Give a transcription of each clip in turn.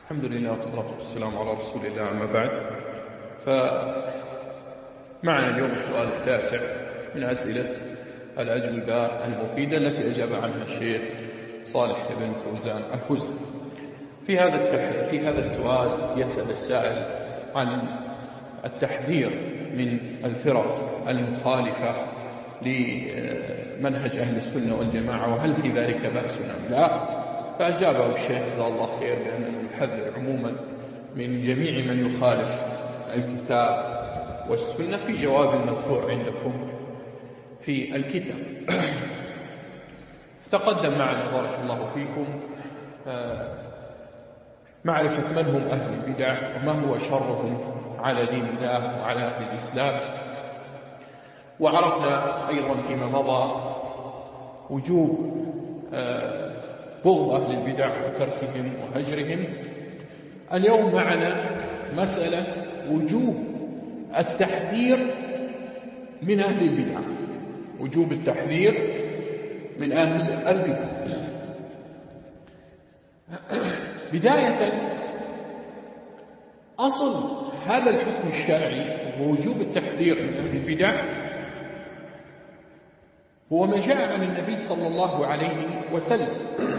الحمد لله والصلاة والسلام على رسول الله. أما بعد، فمعنا اليوم السؤال التاسع من أسئلة الأجوبة المفيدة التي أجاب عنها الشيخ صالح بن فوزان الفوزان. في هذا السؤال يسأل السائل عن التحذير من الفرق المخالفة لمنهج أهل السنة والجماعة، وهل في ذلك بأس أم لا؟ فأجابه الشيخ جزاه الله خير بأنه يحذر عموما من جميع من يخالف الكتاب والسنة في جواب المذكور عندكم في الكتاب. تقدم معنا بارك الله فيكم معرفة من هم أهل البدع وما هو شرهم على دين الله وعلى أهل الإسلام، وعرفنا أيضا فيما مضى وجوب بغض أهل البدع وتركهم وهجرهم. اليوم معنا مسألة وجوب التحذير من أهل البدع، وجوب التحذير من أهل البدع. بداية، أصل هذا الحكم الشرعي ووجوب التحذير من أهل البدع هو ما جاء عن النبي صلى الله عليه وسلم.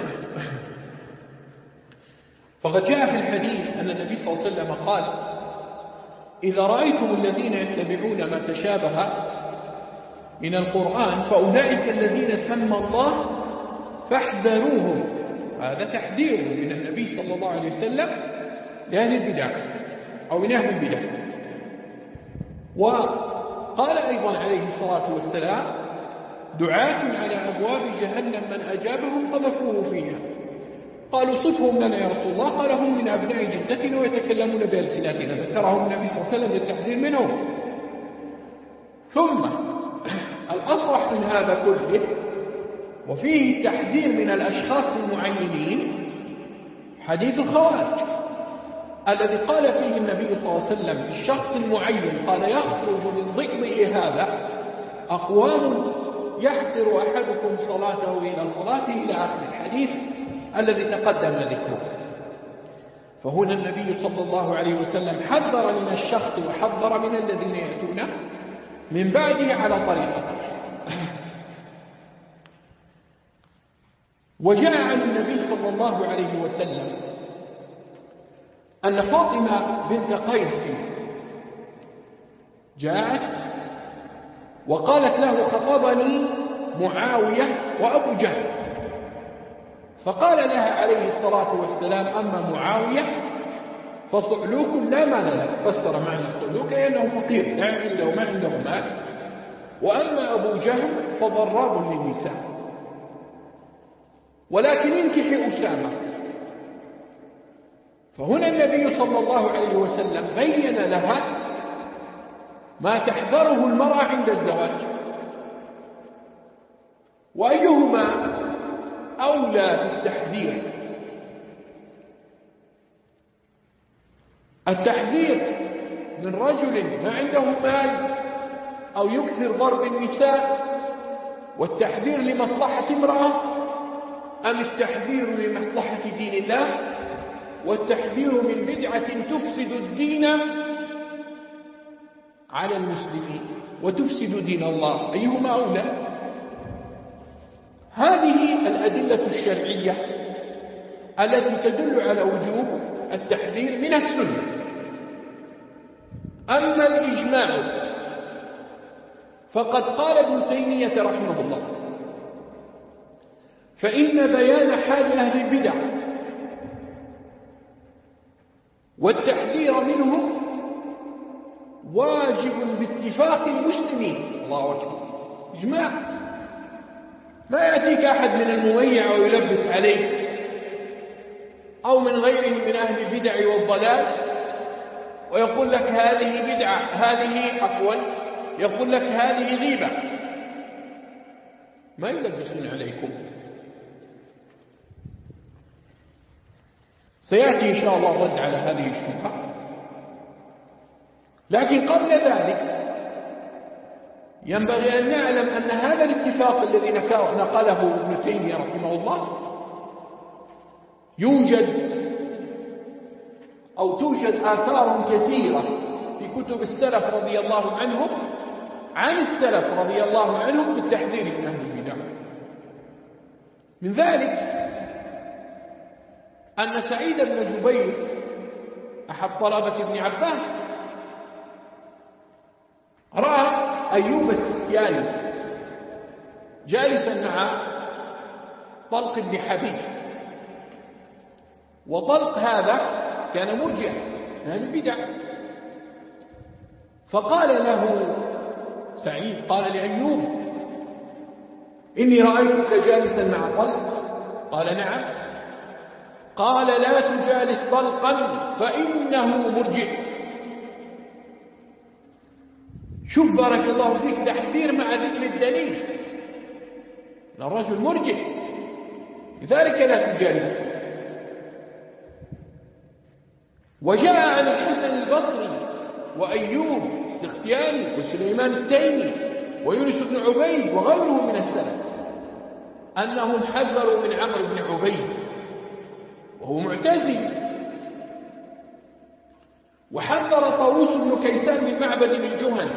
فقد جاء في الحديث أن النبي صلى الله عليه وسلم قال: إذا رأيتم الذين يتبعون ما تشابه من القرآن فأولئك الذين سمى الله فاحذروهم. هذا تحذير من النبي صلى الله عليه وسلم لأهل البدع أو من أهل البدع. وقال أيضا عليه الصلاة والسلام: دعاة على أبواب جهنم من أجابهم قذفوه فيها. قالوا: صفهم لنا يا رسول الله. قال: هم من أبناء جدتنا ويتكلمون بألسنتنا. ذكرهم النبي صلى الله عليه وسلم للتحذير منهم. ثم الأصرح من هذا كله وفيه التحذير من الأشخاص المعينين حديث الخوارج الذي قال فيه النبي صلى الله عليه وسلم في الشخص المعين، قال: يخرج من ضئضئ هذا أقوام يحقر أحدكم صلاته إلى صلاته إلى آخر الحديث الذي تقدم ذكره. فهنا النبي صلى الله عليه وسلم حذر من الشخص وحذر من الذين يأتون من بعده على طريقته. وجاء عن النبي صلى الله عليه وسلم أن فاطمة بنت قيس جاءت وقالت له: خطبني معاوية وأبو جهل. فقال لها عليه الصلاة والسلام: أما معاوية فصعلوك لا مال له. فسر معنى الصعلوك أنه فقير لا عنده ما عنده مال. وأما أبو جهل فضراب للنساء، ولكن انكحي أسامة. فهنا النبي صلى الله عليه وسلم بين لها ما تحذره المرأة عند الزواج، وأيهما أولى بالتحذير: التحذير من رجل ما عنده مال أو يكثر ضرب النساء والتحذير لمصلحة امرأة، أم التحذير لمصلحة دين الله والتحذير من بدعة تفسد الدين على المسلمين وتفسد دين الله؟ أيهما أولى؟ هذه الأدلة الشرعية التي تدل على وجوب التحذير من السنة. أما الإجماع فقد قال ابن تيمية رحمه الله: فإن بيان حال أهل البدع والتحذير منهم واجب باتفاق المسلمين. الله أكبر، إجماع. لا يأتيك أحد من المميع ويلبس عليك أو من غيره من أهل البدع والضلال ويقول لك هذه بدعة، هذه عفوا يقول لك هذه غيبة. ما يلبسون عليكم. سيأتي إن شاء الله الرد على هذه الشبهة. لكن قبل ذلك ينبغي أن نعلم أن هذا الاتفاق الذي نقله ابن تيمية رحمه الله يوجد أو توجد آثار كثيرة في كتب السلف رضي الله عنهم عن السلف رضي الله عنهم في التحذير من أهل البدع. من ذلك أن سعيد بن جبير أحد طلبة ابن عباس رأى أيوب السختياني جالسا مع طلق بن حبيب، وطلق هذا كان مرجئا من أهل البدع، فقال له سعيد، قال لأيوب: إني رأيتك جالسا مع طلق. قال: نعم. قال: لا تجالس طلقا فإنه مرجئ. شوف بارك الله فيك تحذير مع ذكر الدليل، الرجل مرجئ، لذلك لا تجالسه. وجاء عن الحسن البصري وأيوب السختياني وسليمان التيمي ويونس بن عبيد وغيرهم من السلف أنهم حذروا من عمرو بن عبيد وهو معتزلي، وحذر طاووس بن كيسان من معبد الجهني،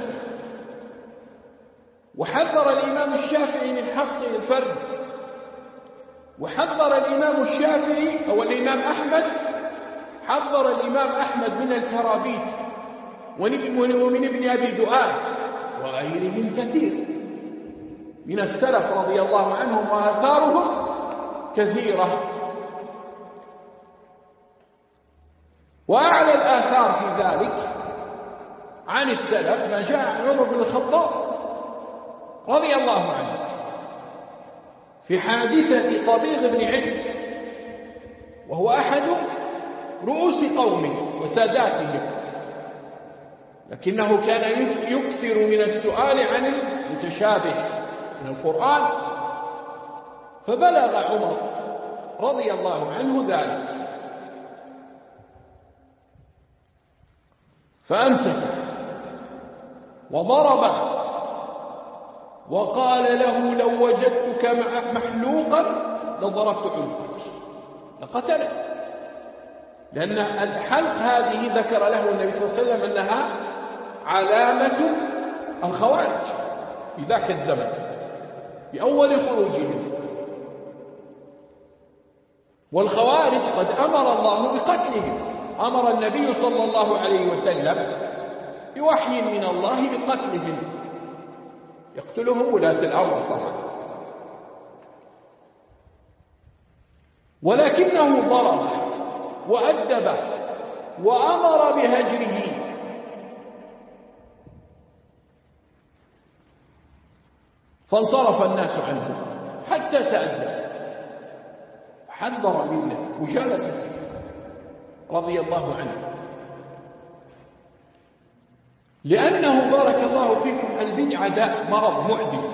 وحذر الإمام الشافعي من حفص الفرد، وحذر الإمام الشافعي أو الإمام أحمد، حذر الإمام أحمد من الكرابيس ومن ابن أبي دؤاد وغيرهم كثير من السلف رضي الله عنهم، وآثارهم كثيرة. وأعلى الآثار في ذلك عن السلف ما جاء عن عمر بن الخطاب رضي الله عنه في حادثة صبيغ بن عز، وهو أحد رؤوس قومه وساداتهم، لكنه كان يكثر من السؤال عن المتشابه من القرآن، فبلغ عمر رضي الله عنه ذلك فأمسك وضربه وقال له: لو وجدتك محلوقا لضربت عنقك لقتله، لأن الحلق هذه ذكر له النبي صلى الله عليه وسلم أنها علامة الخوارج في ذاك الزمن في أول خروجهم، والخوارج قد أمر الله بقتلهم، أمر النبي صلى الله عليه وسلم بوحي من الله بقتلهم، يقتلهم ولاة الأمر طبعا، ولكنه ضربه وأدبه وأمر بهجره، فانصرف الناس عنه حتى تأدب، حذر منه وجلس رضي الله عنه، لأنه بارك الله فيكم البدعة داء مرض معدي.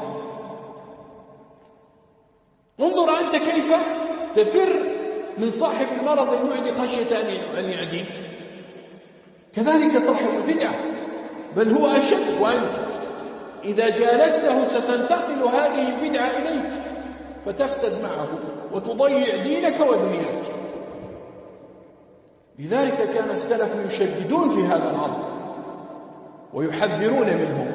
انظر أنت كيف تفر من صاحب المرض المعدي خشية أن يعديك، كذلك صاحب البدعة، بل هو أشد، وأنت إذا جالسته ستنتقل هذه البدعة إليك فتفسد معه وتضيع دينك ودنياك. لذلك كان السلف يشددون في هذا الأمر ويحذرون منه.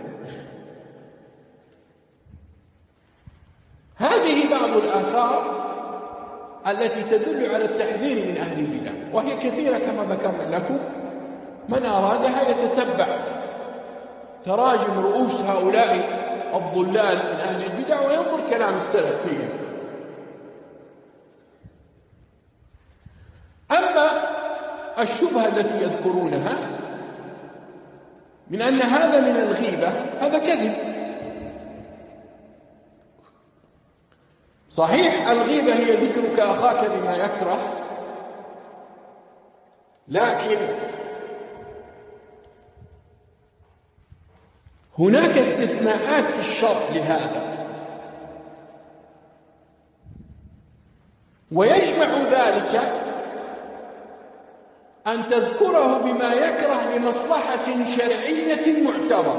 هذه بعض الآثار التي تدل على التحذير من أهل البدع، وهي كثيرة كما ذكرنا لكم، من أرادها يتتبع تراجم رؤوس هؤلاء الضلال من أهل البدع وينظر كلام السلف فيهم. أما الشبهة التي يذكرونها من أن هذا من الغيبة، هذا كذب. صحيح الغيبة هي ذكرك أخاك بما يكره، لكن هناك استثناءات في الشرع لهذا، ويجمع ذلك أن تذكره بما يكره لمصلحة شرعية معتبرة.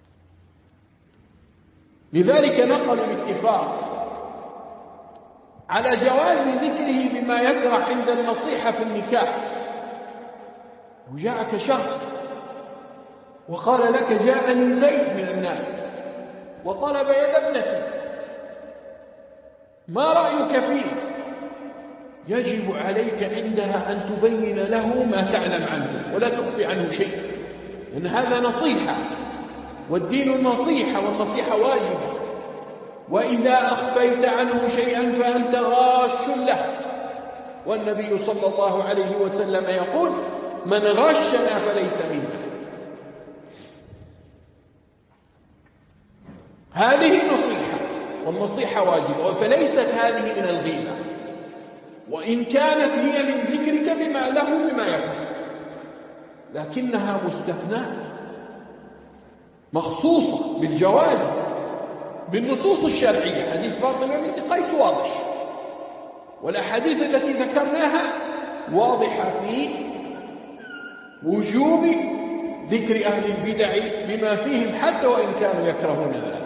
لذلك نقل الاتفاق على جواز ذكره بما يكره عند النصيحة في النكاح. وجاءك شخص وقال لك جاءني زيد من الناس وطلب يد ابنتي، ما رأيك فيه؟ يجب عليك عندها أن تبين له ما تعلم عنه ولا تخفي عنه شيء، لأن هذا نصيحة، والدين النصيحة، والنصيحة واجبة. وإذا أخفيت عنه شيئا فأنت غاش له، والنبي صلى الله عليه وسلم يقول: من غشنا فليس منا. هذه نصيحة، والنصيحة واجبة، فليست هذه من الغيبة، وإن كانت هي من ذكرك بما له بما يكفي، لكنها مستثناة مخصوصة بالجواز بالنصوص الشرعية. حديث فاطمة بنت قيس واضح، والأحاديث التي ذكرناها واضحة في وجوب ذكر أهل البدع بما فيهم حتى وإن كانوا يكرهون ذلك.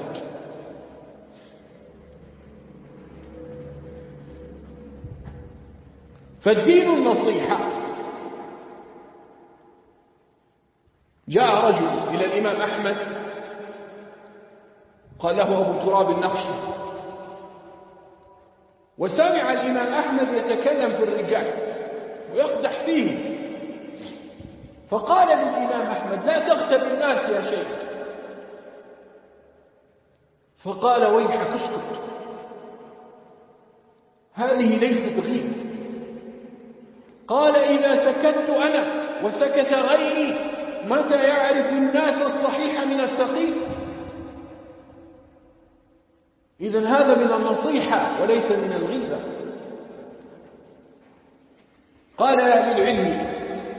فالدين النصيحة. جاء رجل إلى الإمام أحمد قال له أبو تراب النخشي، وسمع الإمام أحمد يتكلم في الرجال ويقدح فيه، فقال للإمام أحمد: لا تغتب الناس يا شيخ. فقال: ويحك اسكت، هذه ليست غيبة. قال: إذا سكت أنا وسكت غيري متى يعرف الناس الصحيح من السقيم؟ إذن هذا من النصيحة وليس من الغيبة. قال أهل العلم: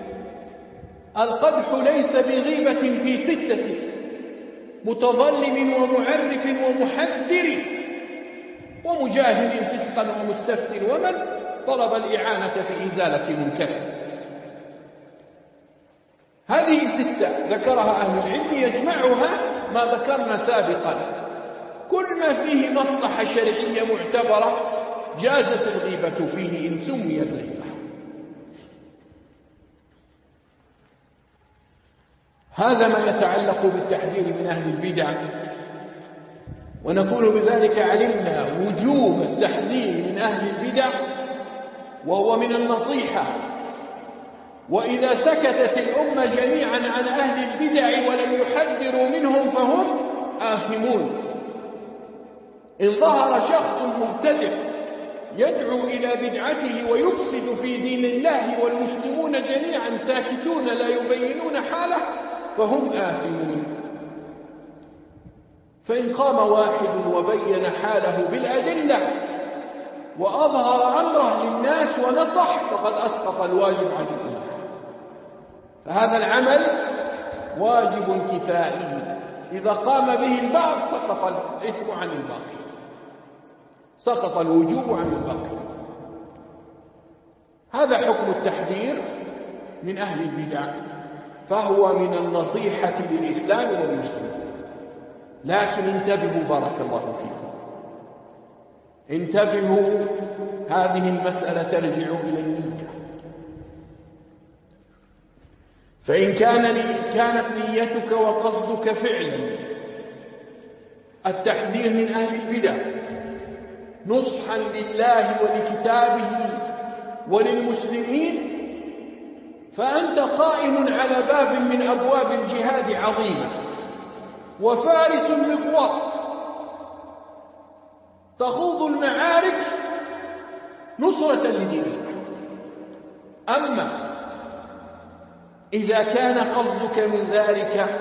القدح ليس بغيبة في 6: متظلم ومعرف ومحذر ومجاهد فسقا ومستفتر ومن طلب الإعانة في إزالة منكر. هذه 6 ذكرها أهل العلم، يجمعها ما ذكرنا سابقا. كل ما فيه مصلحة شرعية معتبرة جازت الغيبة فيه إن سميت غيبة. هذا ما يتعلق بالتحذير من أهل البدع، ونقول بذلك علمنا وجوب التحذير من أهل البدع، وهو من النصيحة. وإذا سكتت الأمة جميعا عن أهل البدع ولم يحذروا منهم فهم آثمون. إن ظهر شخص مبتدع يدعو إلى بدعته ويفسد في دين الله والمسلمون جميعا ساكتون لا يبينون حاله فهم آثمون. فإن قام واحد وبين حاله بالأدلة وأظهر أمره للناس ونصح فقد أسقط الواجب عن الأمة. فهذا العمل واجب كفائي، إذا قام به البعض سقط الإثم عن الباقي، سقط الوجوب عن الباقي. هذا حكم التحذير من أهل البدع، فهو من النصيحة للإسلام والمسلمين. لكن انتبهوا بارك الله فيكم، انتبهوا، هذه المسألة ترجع إلى النية. فإن كانت نيتك وقصدك فعلا التحذير من أهل البدع نصحا لله ولكتابه وللمسلمين، فأنت قائم على باب من أبواب الجهاد عظيمة وفارس مغوار، تخوض المعارك نصرة لدينك. أما إذا كان قصدك من ذلك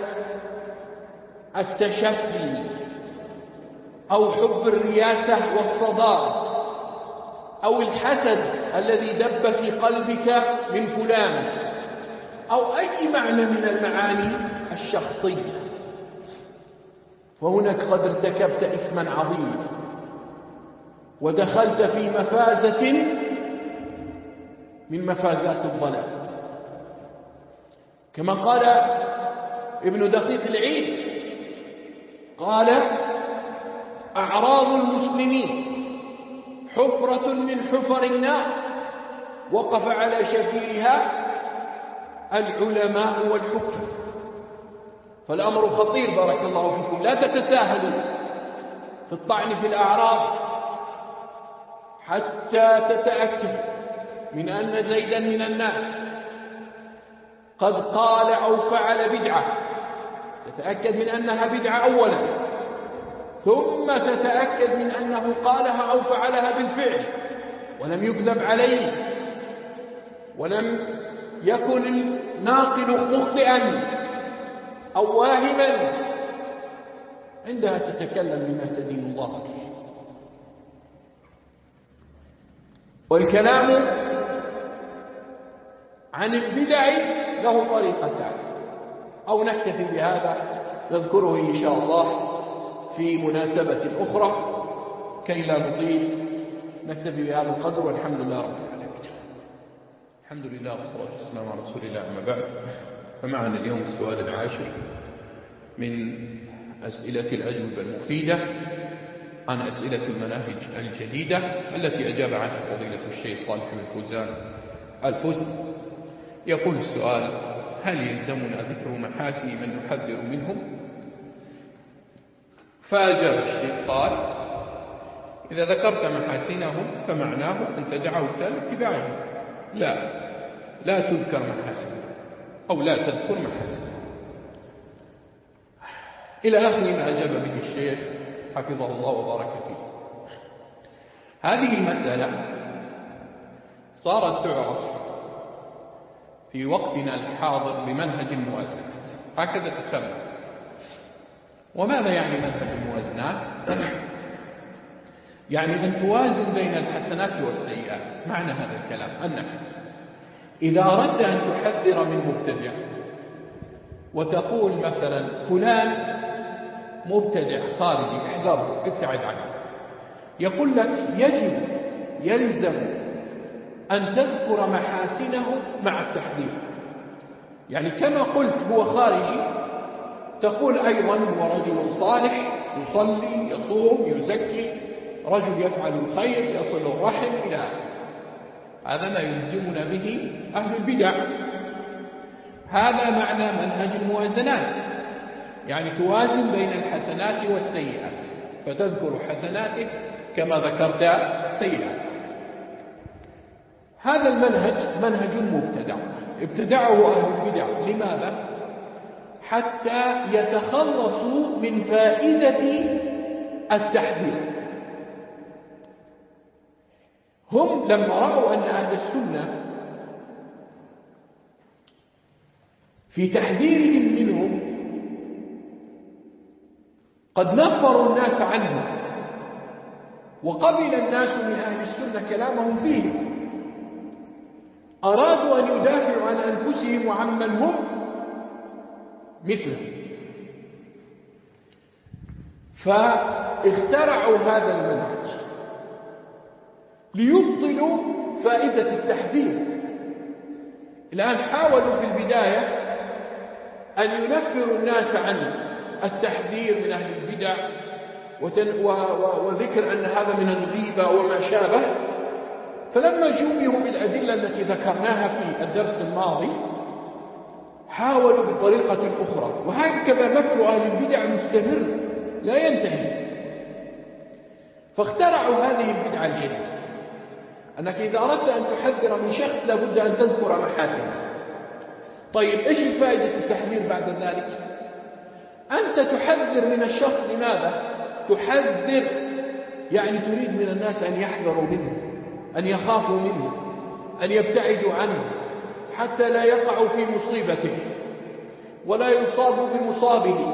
التشفي أو حب الرياسة والصدارة أو الحسد الذي دب في قلبك من فلان أو أي معنى من المعاني الشخصية، فهناك قد ارتكبت إثما عظيما ودخلت في مفازة من مفازات الضلال. كما قال ابن دقيق العيد، قال: أعراض المسلمين حفرة من حفر النار وقف على شفيرها العلماء والحكام. فالأمر خطير بارك الله فيكم. لا تتساهلوا في الطعن في الأعراض حتى تتأكد من أن زيدا من الناس قد قال أو فعل بدعة، تتأكد من أنها بدعة أولا، ثم تتأكد من أنه قالها أو فعلها بالفعل ولم يكذب عليه ولم يكن الناقل مخطئا أو واهما. عندها تتكلم بما تدين الله به. والكلام عن البدع له طريقتان، أو نكتفي بهذا نذكره إن شاء الله في مناسبة أخرى كي لا نطيل. نكتفي بهذا القدر والحمد لله رب العالمين. الحمد لله والصلاة والسلام على رسول الله. أما بعد، فمعنا اليوم السؤال العاشر من أسئلة الأجوبة المفيدة عن أسئلة المناهج الجديدة التي أجاب عنها فضيلة الشيخ صالح بن فوزان الفوزي. يقول السؤال: هل يلزمنا ذكر محاسن من نحذر منهم؟ فأجاب الشيخ قال: إذا ذكرت محاسنهم فمعناه أنت دعوت لاتباعهم. لا تذكر محاسنهم أو لا تذكر محاسنهم، إلى آخر ما أجاب به الشيخ حفظه الله وبارك فيه. هذه المسألة صارت تعرف في وقتنا الحاضر بمنهج الموازنات، هكذا تسمى. وماذا يعني منهج الموازنات؟ يعني أن توازن بين الحسنات والسيئات. معنى هذا الكلام أنك إذا أردت أن تحذر من مبتدع وتقول مثلا فلان مبتدع خارجي احذره ابتعد عنه، يقول لك يلزم أن تذكر محاسنه مع التحذير. يعني كما قلت هو خارجي، تقول أيضا هو رجل صالح يصلي يصوم يزكي، رجل يفعل الخير يصل الرحم إلى آخره. هذا ما يلزمنا به أهل البدع. هذا معنى منهج الموازنات، يعني توازن بين الحسنات والسيئات، فتذكر حسناته كما ذكرت سيئاته. هذا المنهج منهج مبتدع ابتدعه أهل البدع. لماذا؟ حتى يتخلصوا من فائدة التحذير. هم لما رأوا أن أهل السنة في تحذيرهم منهم قد نفروا الناس عنه وقبل الناس من أهل السنة كلامهم فيه، أرادوا أن يدافعوا عن أنفسهم وعمن هم مثله، فاخترعوا هذا المنهج ليبطلوا فائدة التحذير. الآن حاولوا في البداية أن ينفروا الناس عن التحذير من أهل البدع وذكر أن هذا من الغيبة وما شابه. فلما جوبوا بالأدلة التي ذكرناها في الدرس الماضي حاولوا بطريقة أخرى، وهكذا مكر أهل البدع مستمر لا ينتهي. فاخترعوا هذه البدعة الجديدة، أنك إذا أردت أن تحذر من شخص لابد أن تذكر محاسنه. طيب إيش الفائدة التحذير بعد ذلك؟ أنت تحذر من الشخص. لماذا؟ تحذر يعني تريد من الناس أن يحذروا منه، أن يخافوا منه، أن يبتعدوا عنه، حتى لا يقعوا في مصيبته ولا يصابوا بمصابه.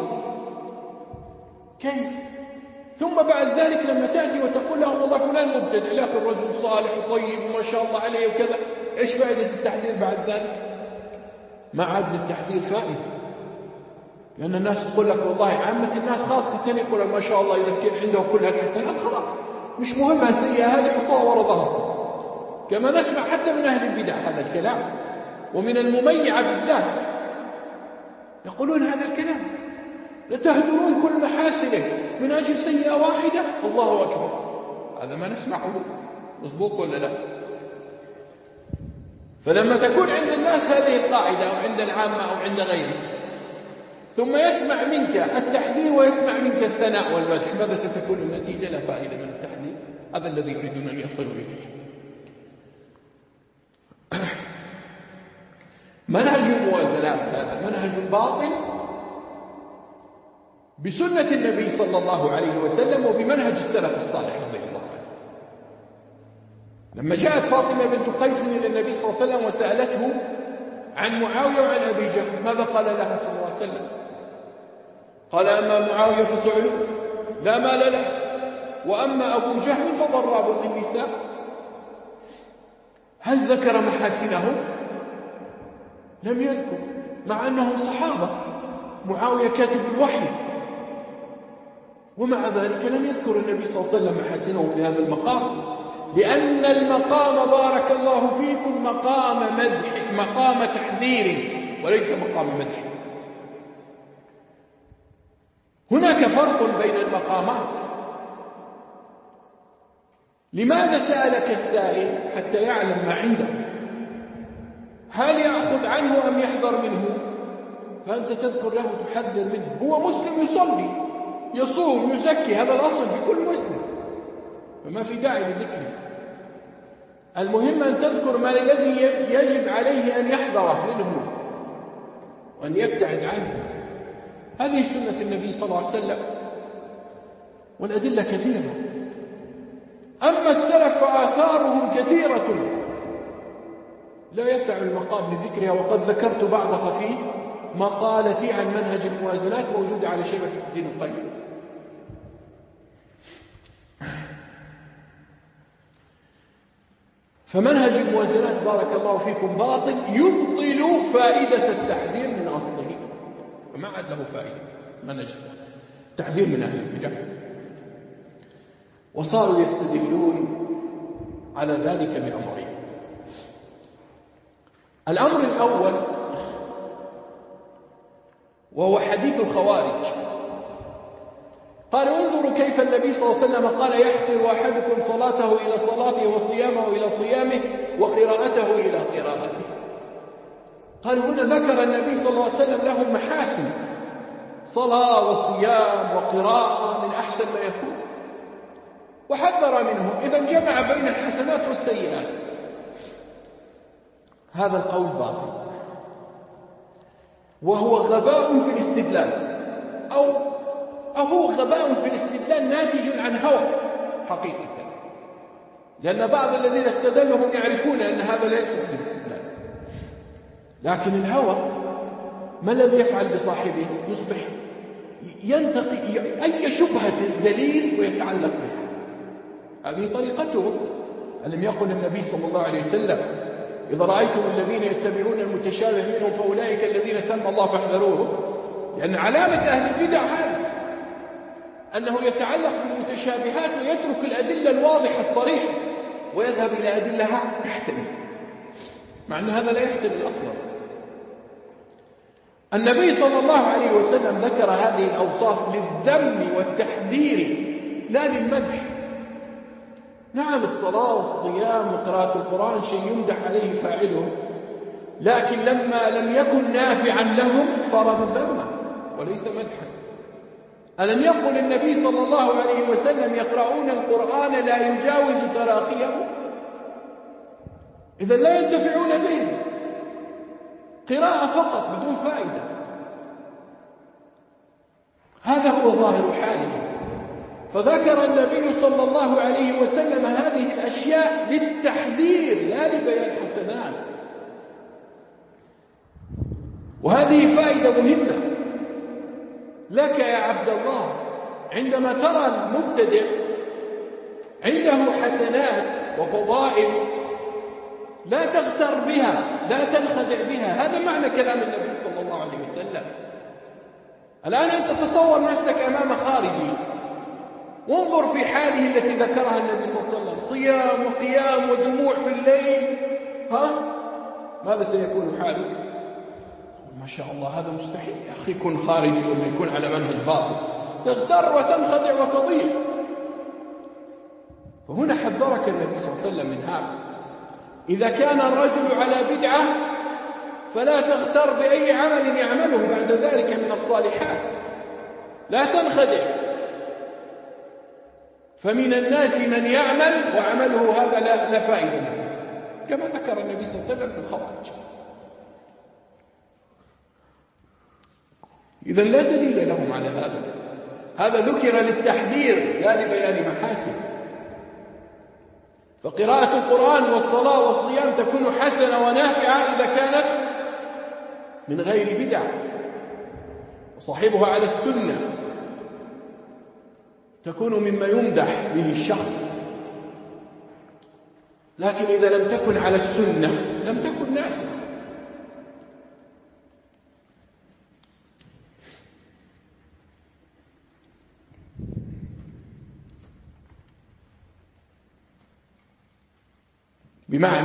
كيف؟ ثم بعد ذلك لما تأتي وتقول له والله فلان مبتدع لكن رجل صالح وطيب وما شاء الله عليه وكذا، إيش فائدة التحذير بعد ذلك؟ ما عاد التحذير فائدة، لأن الناس تقول لك والله عامة الناس خاصة يقول ما شاء الله إذا كان عنده كل هالحسنات خلاص مش مهمة السيئة هذه حطوها ورا ظهره. كما نسمع حتى من أهل البدع هذا الكلام، ومن المميعة بالذات يقولون هذا الكلام: لتهدرون كل محاسنه من أجل سيئة واحدة. الله أكبر، هذا ما نسمعه مظبوط ولا لا؟ فلما تكون عند الناس هذه القاعدة أو عند العامة أو عند غيره، ثم يسمع منك التحذير ويسمع منك الثناء والمدح، ماذا ستكون النتيجة؟ لا فائدة من التحذير. هذا الذي يريدون أن يصلوا إليه. منهج الموازنات هذا منهج باطل بسنة النبي صلى الله عليه وسلم وبمنهج السلف الصالح رضي الله عنه. لما جاءت فاطمة بنت قيس إلى النبي صلى الله عليه وسلم وسألته عن معاوية وعن أبي جهل، ماذا قال لها صلى الله عليه وسلم؟ قال: أما معاوية فسعل لا مال له، وأما أبو جهل فضراب للنساء. هل ذكر محاسنهم؟ لم يذكر، مع أنهم صحابة. معاوية كاتب الوحي، ومع ذلك لم يذكر النبي صلى الله عليه وسلم محاسنهم في هذا المقام، لأن المقام بارك الله فيكم مقام مدح، مقام تحذير وليس مقام مدح. هناك فرق بين المقامات. لماذا سألك السائل؟ حتى يعلم ما عنده، هل يأخذ عنه أم يحذر منه؟ فأنت تذكر له تحذر منه. هو مسلم يصلي يصوم يزكي، هذا الأصل في كل مسلم، فما في داعي لذكره. المهم أن تذكر ما الذي يجب عليه أن يحذره منه وأن يبتعد عنه. هذه سنة النبي صلى الله عليه وسلم، والأدلة كثيرة. أما السلف فآثارهم كثيرة لا يسع المقام لذكرها، وقد ذكرت بعضها في مقالتي عن منهج الموازنات موجودة على شبكة الدين القيم. فمنهج الموازنات بارك الله فيكم باطل يبطل فائدة التحذير من أصله، فما عاد له فائدة منهج التحذير من أهل البدع. وصاروا يستدلون على ذلك بأمرين. الأمر الأول وهو حديث الخوارج. قالوا: انظروا كيف النبي صلى الله عليه وسلم قال: يحقر أحدكم صلاته إلى صلاته وصيامه إلى صيامه وقراءته إلى قراءته. قالوا: هنا ذكر النبي صلى الله عليه وسلم لهم محاسن، صلاة وصيام وقراءة من أحسن ما يكون، وحذر منهم، إذا جمع بين الحسنات والسيئات. هذا القول باطل، وهو غباء في الاستدلال، أو هو غباء في الاستدلال ناتج عن هوى حقيقة، لأن بعض الذين استدلوا هم يعرفون أن هذا ليس في الاستدلال، لكن الهوى ما الذي يفعل بصاحبه؟ يصبح ينتقي أي شبهة دليل ويتعلق بها. هذه طريقته. ألم يقل النبي صلى الله عليه وسلم: إذا رأيتم الذين يتبعون المتشابه منهم فأولئك الذين سمى الله فاحذروهم. لأن علامة أهل البدع هذا، أنه يتعلق بالمتشابهات ويترك الأدلة الواضحة الصريحة ويذهب إلى أدلة تحتمل، مع أن هذا لا يحتمل أصلا. النبي صلى الله عليه وسلم ذكر هذه الأوصاف للذم والتحذير لا للمدح. نعم، الصلاة والصيام وقراءة القرآن شيء يمدح عليه فاعله، لكن لما لم يكن نافعا لهم صار مذمما وليس مدحا. ألم يقل النبي صلى الله عليه وسلم: يقرؤون القرآن لا يجاوز تراقيهم؟ إذا لا ينتفعون به، قراءة فقط بدون فائدة. هذا هو ظاهر حاله. فذكر النبي صلى الله عليه وسلم هذه الأشياء للتحذير لا لبيان حسنات. وهذه فائدة مهمة لك يا عبد الله. عندما ترى المبتدع عنده حسنات وفضائل لا تغتر بها، لا تنخدع بها. هذا معنى كلام النبي صلى الله عليه وسلم. الآن أنت تصور نفسك أمام خارجي، وانظر في حاله التي ذكرها النبي صلى الله عليه وسلم: صيام وقيام ودموع في الليل، ماذا سيكون حالك؟ ما شاء الله، هذا مستحيل يا أخي. كن خارجي ولا يكون على منهج باطل، تغتر وتنخدع وتضيع. وهنا حذرك النبي صلى الله عليه وسلم من هذا. إذا كان الرجل على بدعة فلا تغتر بأي عمل يعمله بعد ذلك من الصالحات، لا تنخدع، فمن الناس من يعمل وعمله هذا لا فائدة له، كما ذكر النبي صلى الله عليه وسلم في الخوارج. إذن لا دليل لهم على هذا ذكر للتحذير لا لبيان محاسن. فقراءة القرآن والصلاة والصيام تكون حسنة ونافعة إذا كانت من غير بدع وصاحبها على السنة، تكون مما يمدح به الشخص. لكن إذا لم تكن على السنة لم تكن نافعة. بمعنى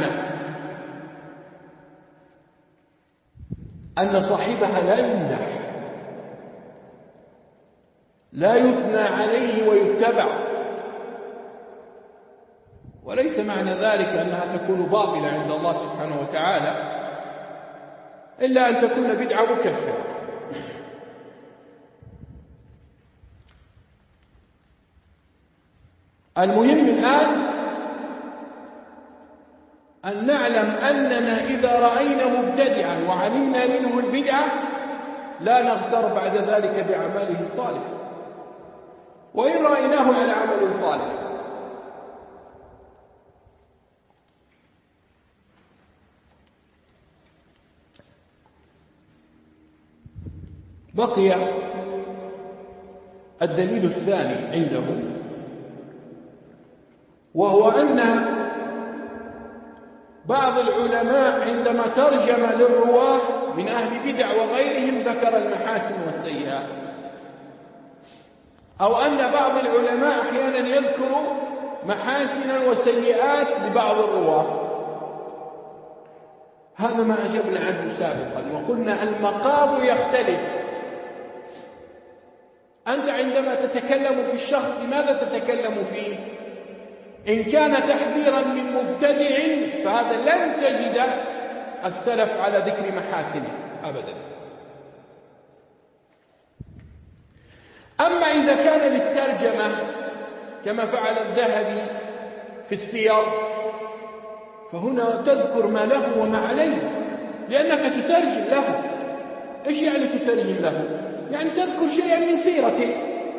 أن صاحبها لا يمدح، لا يثنى عليه ويتبع، وليس معنى ذلك أنها تكون باطلة عند الله سبحانه وتعالى، إلا أن تكون بدعة مكفرة. المهم الآن أن نعلم أننا إذا رأينا مبتدعا وعلمنا منه البدعة لا نغتر بعد ذلك بأعماله الصالحة، وإن رأيناه على عمل صالح. بقي الدليل الثاني عنده، وهو أن بعض العلماء عندما ترجم للرواه من أهل بدع وغيرهم ذكر المحاسن والسيئات، أو أن بعض العلماء أحيانا يذكر محاسن وسيئات لبعض الرواه. هذا ما أجبنا عنه سابقا وقلنا المقام يختلف. أنت عندما تتكلم في الشخص لماذا تتكلم فيه؟ إن كان تحذيرا من مبتدع فهذا لن تجد السلف على ذكر محاسنه أبدا. أما إذا كان للترجمة كما فعل الذهبي في السير فهنا تذكر ما له وما عليه، لأنك تترجم له. إيش يعني تترجم له؟ يعني تذكر شيئا من سيرته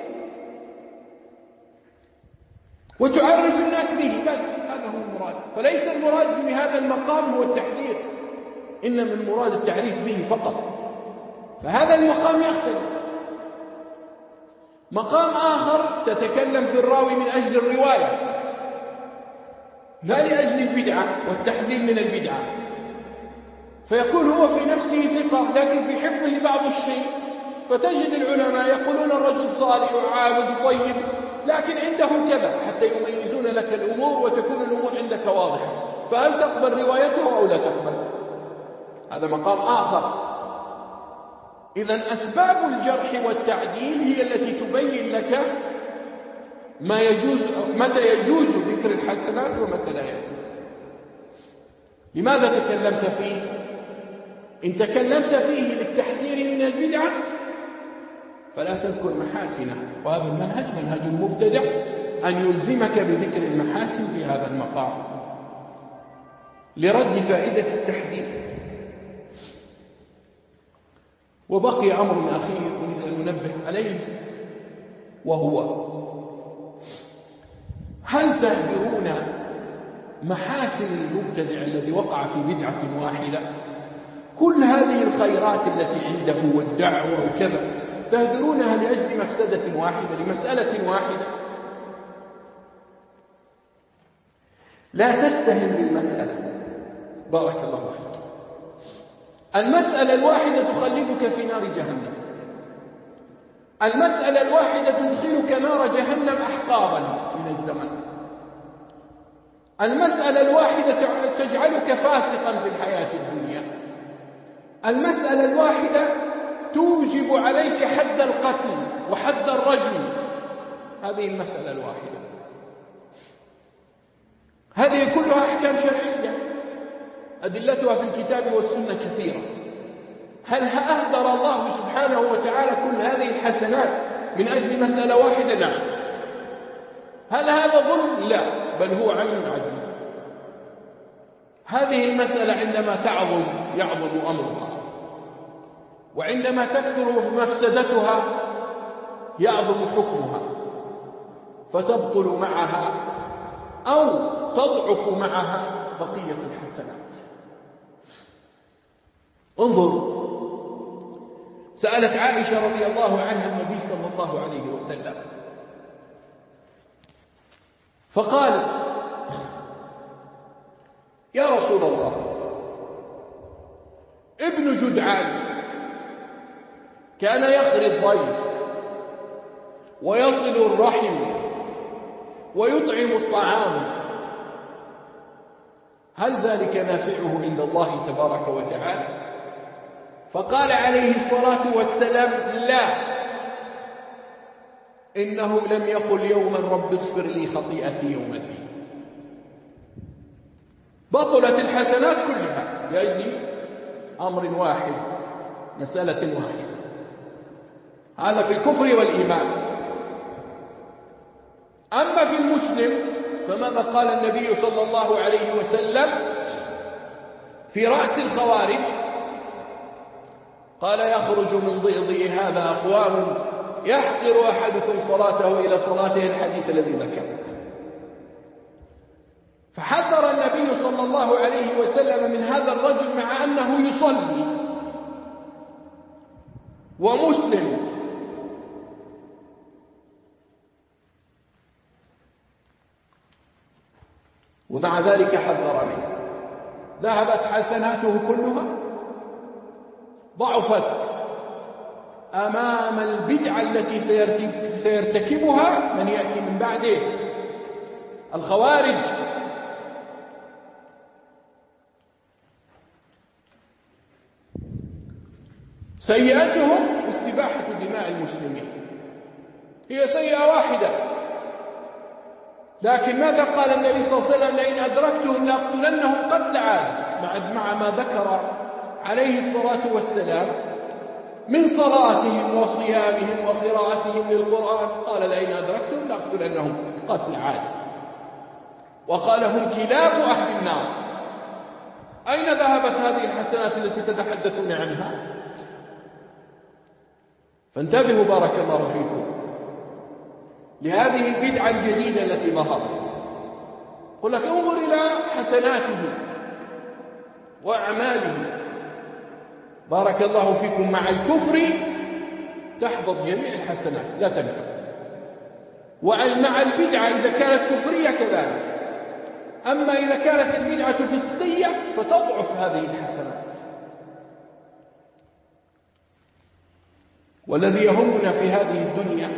وتعرف الناس به، بس هذا هو المراد. فليس المراد في هذا المقام هو التحذير، إنما المراد التعريف به فقط. فهذا المقام يختلف. مقام آخر تتكلم في الراوي من أجل الرواية لا لأجل البدعة والتحذير من البدعة، فيكون هو في نفسه ثقة لكن في حفظه بعض الشيء، فتجد العلماء يقولون الرجل صالح وعابد طيب لكن عنده كذا، حتى يميزون لك الأمور وتكون الأمور عندك واضحة، فهل تقبل روايته أو لا تقبل؟ هذا مقام آخر. إذن أسباب الجرح والتعديل هي التي تبين لك ما يجوز، متى يجوز ذكر الحسنات ومتى لا يجوز. لماذا تكلمت فيه؟ إن تكلمت فيه للتحذير من البدعة فلا تذكر محاسنه، وهذا المنهج منهج المبتدع أن يلزمك بذكر المحاسن في هذا المقام لرد فائدة التحذير. وبقي أمر أخير أريد أن ننبه عليه، وهو هل تهدرون محاسن المبتدع الذي وقع في بدعة واحدة؟ كل هذه الخيرات التي عنده والدعوة وكذا تهدرونها لأجل مفسدة واحدة، لمسألة واحدة؟ لا تستهن بالمسألة. بارك الله فيك. المسألة الواحدة تخلدك في نار جهنم، المسألة الواحدة تدخلك نار جهنم أحقابا من الزمن، المسألة الواحدة تجعلك فاسقا في الحياة الدنيا، المسألة الواحدة توجب عليك حد القتل وحد الرجم، هذه المسألة الواحدة. هذه كلها أحكام شرعية أدلتها في الكتاب والسنة كثيرة. هل أهدر الله سبحانه وتعالى كل هذه الحسنات من أجل مسألة واحدة؟ نعم. هل هذا ظلم؟ لا، بل هو عين عدل. هذه المسألة عندما تعظم يعظم أمرها، وعندما تكثر مفسدتها يعظم حكمها، فتبطل معها أو تضعف معها بقية الحسنات. انظر، سألت عائشة رضي الله عنها النبي صلى الله عليه وسلم فقالت: يا رسول الله، ابن جدعان كان يقري الضيف ويصل الرحم ويطعم الطعام، هل ذلك نافعه عند الله تبارك وتعالى؟ فقال عليه الصلاة والسلام: لا، إنه لم يقل يوما رب اغفر لي خطيئتي يوم الدين. بطلت الحسنات كلها لأجل أمر واحد، مسألة واحدة. هذا في الكفر والإيمان. أما في المسلم فماذا قال النبي صلى الله عليه وسلم في رأس الخوارج؟ قال: يخرج من ضئضئ هذا أقوام يحقر أحدكم صلاته إلى صلاته، الحديث الذي ذكره. فحذر النبي صلى الله عليه وسلم من هذا الرجل مع أنه يصلي ومسلم. ومع ذلك حذر منه. ذهبت حسناته كلها، ضعفت أمام البدعة التي سيرتكبها من يأتي من بعده، الخوارج. سيئتهم استباحة دماء المسلمين، هي سيئة واحدة، لكن ماذا قال النبي صلى الله عليه وسلم؟ لئن أدركتهم لأقتلنهم قتل عاد، مع ما ذكر عليه الصلاة والسلام من صلاتهم وصيامهم وقراءتهم للقرآن. قال: لئن أدركتهم لأقتلنهم قتل عاد، وقال: هم كلاب أهل النار. أين ذهبت هذه الحسنات التي تتحدثون عنها؟ فانتبهوا بارك الله فيكم لهذه البدعة الجديدة التي ظهرت. قل لك: انظر إلى حسناته وأعماله. بارك الله فيكم، مع الكفر تحبط جميع الحسنات، لا تنفع. ومع البدعة إذا كانت كفرية كذلك. أما إذا كانت البدعة فسقية فتضعف هذه الحسنات. والذي يهمنا في هذه الدنيا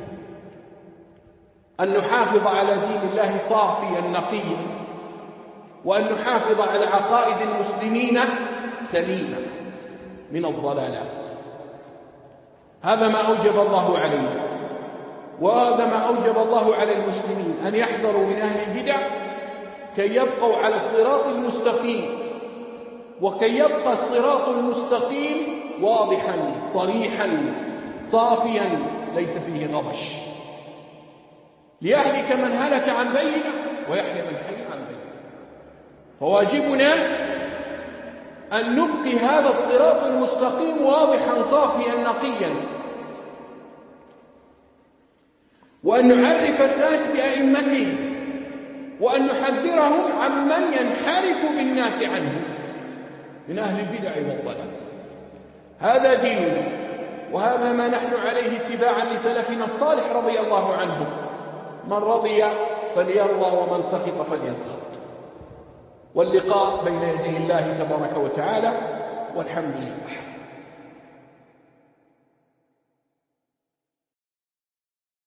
أن نحافظ على دين الله صافيا نقيا، وأن نحافظ على عقائد المسلمين سليمة من الضلالات. هذا ما أوجب الله علينا، وهذا ما أوجب الله على المسلمين، أن يحذروا من أهل البدع كي يبقوا على الصراط المستقيم، وكي يبقى الصراط المستقيم واضحا صريحا صافيا ليس فيه غبش، ليهلك من هلك عن بينه ويحيى من حي عن بينه. فواجبنا أن نبقي هذا الصراط المستقيم واضحا صافيا نقيا، وأن نعرف الناس بأئمته، وأن نحذرهم عمن ينحرف بالناس عنه من أهل البدع والضلال. هذا ديننا، وهذا ما نحن عليه اتباعا لسلفنا الصالح رضي الله عنهم. من رضي فليرضى ومن سخط فليسخط. واللقاء بين يدي الله تبارك وتعالى، والحمد لله.